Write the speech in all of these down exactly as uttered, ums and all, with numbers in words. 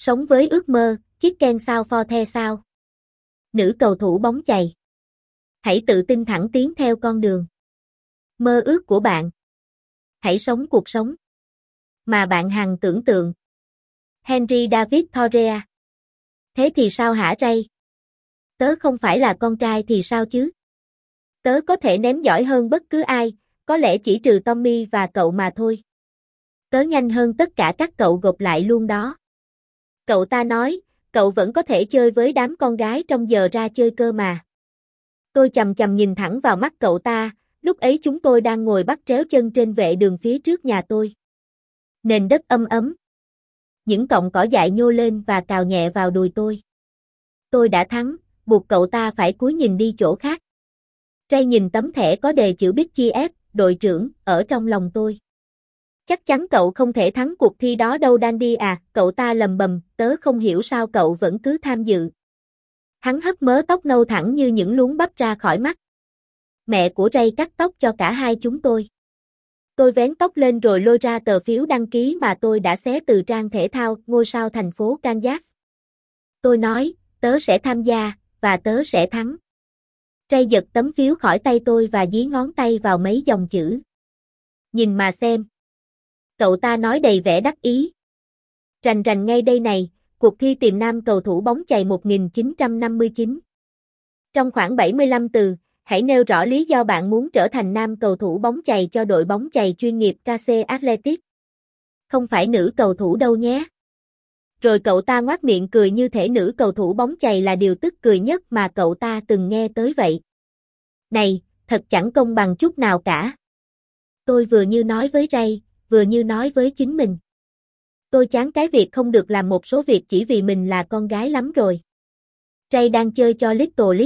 Sống với ước mơ, chiếc ken sao for the sao. Nữ cầu thủ bóng chày. Hãy tự tin thẳng tiến theo con đường mơ ước của bạn. Hãy sống cuộc sống mà bạn hằng tưởng tượng. Henry David Thoreau. Thế thì sao hả Ray? Tớ không phải là con trai thì sao chứ? Tớ có thể ném giỏi hơn bất cứ ai, có lẽ chỉ trừ Tommy và cậu mà thôi. Tớ nhanh hơn tất cả các cậu gộp lại luôn đó. Cậu ta nói, cậu vẫn có thể chơi với đám con gái trong giờ ra chơi cơ mà. Tôi chầm chầm nhìn thẳng vào mắt cậu ta, lúc ấy chúng tôi đang ngồi bắt tréo chân trên vệ đường phía trước nhà tôi. Nền đất ấm ấm. Những cọng cỏ dại nhô lên và cào nhẹ vào đùi tôi. Tôi đã thắng, buộc cậu ta phải cúi nhìn đi chỗ khác. Ray nhìn tấm thẻ có đề chữ Big G F, đội trưởng, ở trong lòng tôi. Chắc chắn cậu không thể thắng cuộc thi đó đâu Dandy à, cậu ta lầm bầm, tớ không hiểu sao cậu vẫn cứ tham dự. Hắn hất mớ tóc nâu thẳng như những luống bắp ra khỏi mắt. Mẹ của Ray cắt tóc cho cả hai chúng tôi. Tôi vén tóc lên rồi lôi ra tờ phiếu đăng ký mà tôi đã xé từ trang thể thao ngôi sao thành phố Kansas. Tôi nói, tớ sẽ tham gia, và tớ sẽ thắng. Ray giật tấm phiếu khỏi tay tôi và dí ngón tay vào mấy dòng chữ. Nhìn mà xem. Cậu ta nói đầy vẻ đắc ý. Rành rành ngay đây này, cuộc thi tìm nam cầu thủ bóng chày một nghìn chín trăm năm mươi chín. Trong khoảng bảy mươi lăm từ, hãy nêu rõ lý do bạn muốn trở thành nam cầu thủ bóng chày cho đội bóng chày chuyên nghiệp ca xê Athletic. Không phải nữ cầu thủ đâu nhé. Rồi cậu ta ngoác miệng cười như thể nữ cầu thủ bóng chày là điều tức cười nhất mà cậu ta từng nghe tới vậy. Này, thật chẳng công bằng chút nào cả. Tôi vừa như nói với Ray, vừa như nói với chính mình. Tôi chán cái việc không được làm một số việc chỉ vì mình là con gái lắm rồi. Ray đang chơi cho Little League.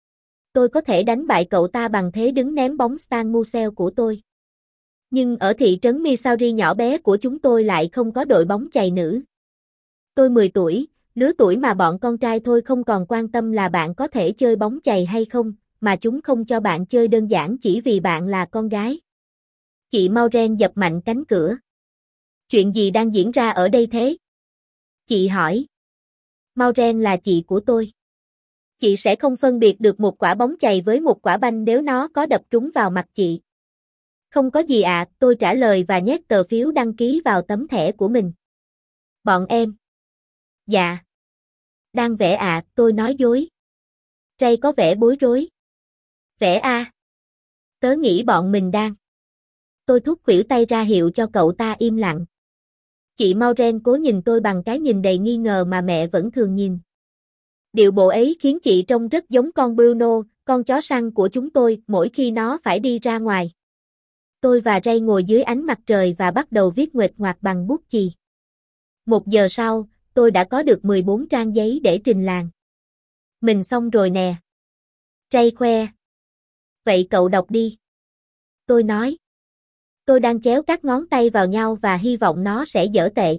Tôi có thể đánh bại cậu ta bằng thế đứng ném bóng Stan Musial của tôi. Nhưng ở thị trấn Missouri nhỏ bé của chúng tôi lại không có đội bóng chày nữ. Tôi mười tuổi, lứa tuổi mà bọn con trai thôi không còn quan tâm là bạn có thể chơi bóng chày hay không, mà chúng không cho bạn chơi đơn giản chỉ vì bạn là con gái. Chị Maureen dập mạnh cánh cửa. Chuyện gì đang diễn ra ở đây thế? Chị hỏi. Maureen là chị của tôi. Chị sẽ không phân biệt được một quả bóng chày với một quả banh nếu nó có đập trúng vào mặt chị. Không có gì ạ, à, tôi trả lời và nhét tờ phiếu đăng ký vào tấm thẻ của mình. Bọn em. Dạ. Đang vẽ ạ, à, tôi nói dối. Ray có vẻ bối rối. Vẽ a. À. Tớ nghĩ bọn mình đang. Tôi thúc khuỷu tay ra hiệu cho cậu ta im lặng. Chị Maureen cố nhìn tôi bằng cái nhìn đầy nghi ngờ mà mẹ vẫn thường nhìn. Điệu bộ ấy khiến chị trông rất giống con Bruno, con chó săn của chúng tôi, mỗi khi nó phải đi ra ngoài. Tôi và Ray ngồi dưới ánh mặt trời và bắt đầu viết nguệch ngoạc bằng bút chì. Một giờ sau, tôi đã có được mười bốn trang giấy để trình làng. Mình xong rồi nè. Ray khoe. Vậy cậu đọc đi. Tôi nói. Tôi đang chéo các ngón tay vào nhau và hy vọng nó sẽ dở tệ.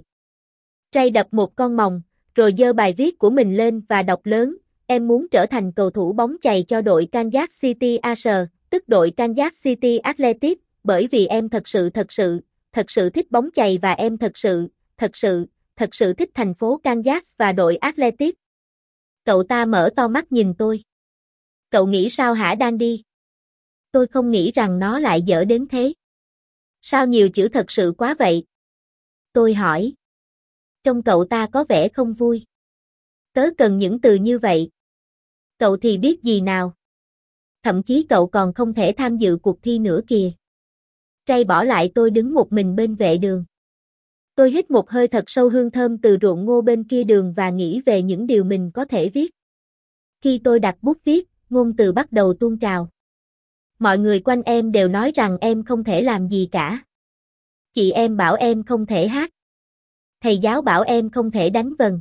Ray đập một con mòng, rồi giơ bài viết của mình lên và đọc lớn. Em muốn trở thành cầu thủ bóng chày cho đội Kansas City Acer, tức đội Kansas City Athletic, bởi vì em thật sự thật sự, thật sự thích bóng chày và em thật sự, thật sự, thật sự thích thành phố Kansas và đội Athletic. Cậu ta mở to mắt nhìn tôi. Cậu nghĩ sao hả Dandy? Tôi không nghĩ rằng nó lại dở đến thế. Sao nhiều chữ thật sự quá vậy? Tôi hỏi. Trông cậu ta có vẻ không vui. Tớ cần những từ như vậy. Cậu thì biết gì nào? Thậm chí cậu còn không thể tham dự cuộc thi nữa kìa. Ray bỏ lại tôi đứng một mình bên vệ đường. Tôi hít một hơi thật sâu hương thơm từ ruộng ngô bên kia đường và nghĩ về những điều mình có thể viết. Khi tôi đặt bút viết, ngôn từ bắt đầu tuôn trào. Mọi người quanh em đều nói rằng em không thể làm gì cả. Chị em bảo em không thể hát. Thầy giáo bảo em không thể đánh vần.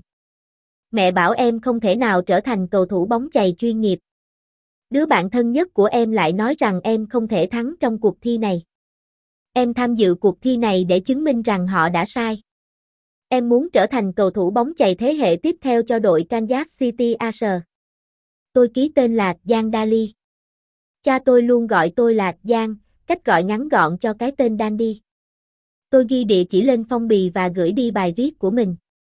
Mẹ bảo em không thể nào trở thành cầu thủ bóng chày chuyên nghiệp. Đứa bạn thân nhất của em lại nói rằng em không thể thắng trong cuộc thi này. Em tham dự cuộc thi này để chứng minh rằng họ đã sai. Em muốn trở thành cầu thủ bóng chày thế hệ tiếp theo cho đội Kansas City Acer. Tôi ký tên là Giang Daly. Cha tôi luôn gọi tôi là Giang, cách gọi ngắn gọn cho cái tên Dandy. Tôi ghi địa chỉ lên phong bì và gửi đi bài viết của mình.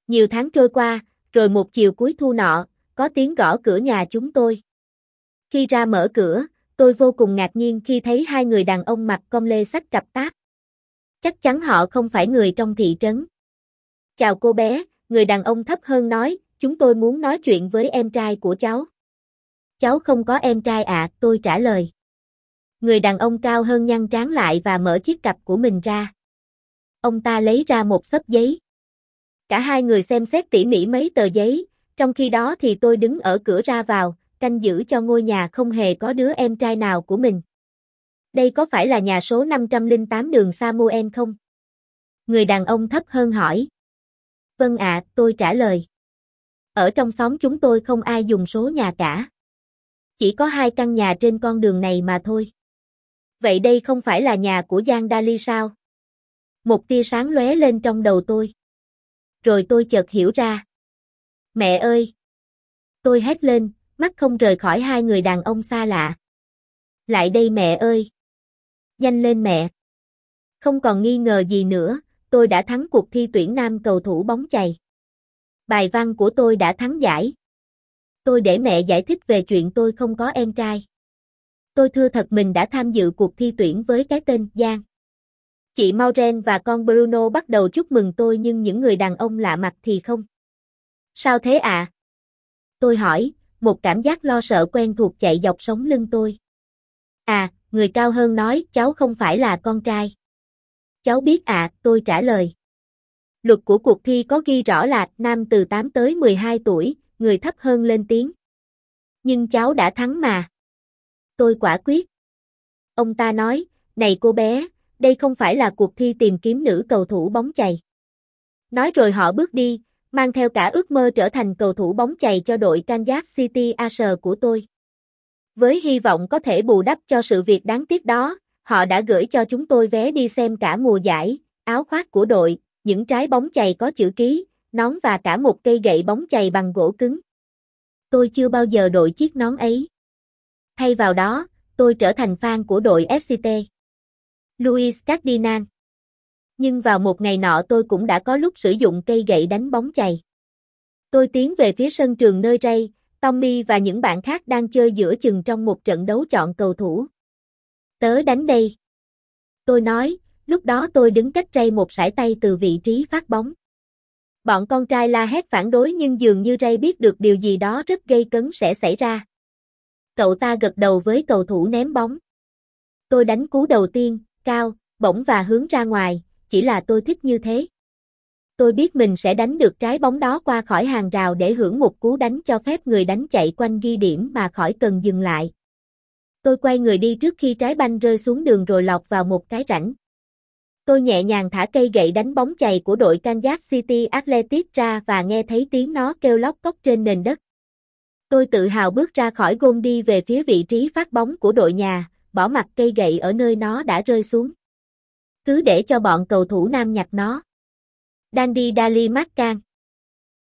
Nhiều tháng trôi qua, rồi một chiều cuối thu nọ, có tiếng gõ cửa nhà chúng tôi. Khi ra mở cửa, tôi vô cùng ngạc nhiên khi thấy hai người đàn ông mặc com lê xách cặp táp. Chắc chắn họ không phải người trong thị trấn. Chào cô bé, người đàn ông thấp hơn nói, chúng tôi muốn nói chuyện với em trai của cháu. Cháu không có em trai ạ, à, tôi trả lời. Người đàn ông cao hơn nhăn trán lại và mở chiếc cặp của mình ra. Ông ta lấy ra một xấp giấy. Cả hai người xem xét tỉ mỉ mấy tờ giấy, trong khi đó thì tôi đứng ở cửa ra vào, canh giữ cho ngôi nhà không hề có đứa em trai nào của mình. Đây có phải là nhà số năm trăm lẻ tám đường Samuel không? Người đàn ông thấp hơn hỏi. Vâng ạ, tôi trả lời. Ở trong xóm chúng tôi không ai dùng số nhà cả. Chỉ có hai căn nhà trên con đường này mà thôi. Vậy đây không phải là nhà của Giang Dali sao? Một tia sáng lóe lên trong đầu tôi. Rồi tôi chợt hiểu ra. Mẹ ơi! Tôi hét lên, mắt không rời khỏi hai người đàn ông xa lạ. Lại đây mẹ ơi! Nhanh lên mẹ! Không còn nghi ngờ gì nữa, tôi đã thắng cuộc thi tuyển nam cầu thủ bóng chày. Bài văn của tôi đã thắng giải. Tôi để mẹ giải thích về chuyện tôi không có em trai. Tôi thưa thật mình đã tham dự cuộc thi tuyển với cái tên Giang. Chị Maureen và con Bruno bắt đầu chúc mừng tôi nhưng những người đàn ông lạ mặt thì không. Sao thế ạ? À? Tôi hỏi, một cảm giác lo sợ quen thuộc chạy dọc sống lưng tôi. À, người cao hơn nói cháu không phải là con trai. Cháu biết ạ, à, tôi trả lời. Luật của cuộc thi có ghi rõ là nam từ tám tới mười hai tuổi, người thấp hơn lên tiếng. Nhưng cháu đã thắng mà. Tôi quả quyết. Ông ta nói, này cô bé, đây không phải là cuộc thi tìm kiếm nữ cầu thủ bóng chày. Nói rồi họ bước đi, mang theo cả ước mơ trở thành cầu thủ bóng chày cho đội Kansas City Acer của tôi. Với hy vọng có thể bù đắp cho sự việc đáng tiếc đó, họ đã gửi cho chúng tôi vé đi xem cả mùa giải, áo khoác của đội, những trái bóng chày có chữ ký, nón và cả một cây gậy bóng chày bằng gỗ cứng. Tôi chưa bao giờ đội chiếc nón ấy. Thay vào đó, tôi trở thành fan của đội ép xê tê. Louis Cardinal. Nhưng vào một ngày nọ tôi cũng đã có lúc sử dụng cây gậy đánh bóng chày. Tôi tiến về phía sân trường nơi Ray, Tommy và những bạn khác đang chơi giữa chừng trong một trận đấu chọn cầu thủ. Tớ đánh đây. Tôi nói, lúc đó tôi đứng cách Ray một sải tay từ vị trí phát bóng. Bọn con trai la hét phản đối nhưng dường như Ray biết được điều gì đó rất gây cấn sẽ xảy ra. Cậu ta gật đầu với cầu thủ ném bóng. Tôi đánh cú đầu tiên, cao, bổng và hướng ra ngoài, chỉ là tôi thích như thế. Tôi biết mình sẽ đánh được trái bóng đó qua khỏi hàng rào để hưởng một cú đánh cho phép người đánh chạy quanh ghi điểm mà khỏi cần dừng lại. Tôi quay người đi trước khi trái banh rơi xuống đường rồi lọt vào một cái rãnh. Tôi nhẹ nhàng thả cây gậy đánh bóng chày của đội Kansas City Athletic ra và nghe thấy tiếng nó kêu lóc cóc trên nền đất. Tôi tự hào bước ra khỏi gôn đi về phía vị trí phát bóng của đội nhà, bỏ mặc cây gậy ở nơi nó đã rơi xuống. Cứ để cho bọn cầu thủ nam nhặt nó. Dandy Dali Marcan.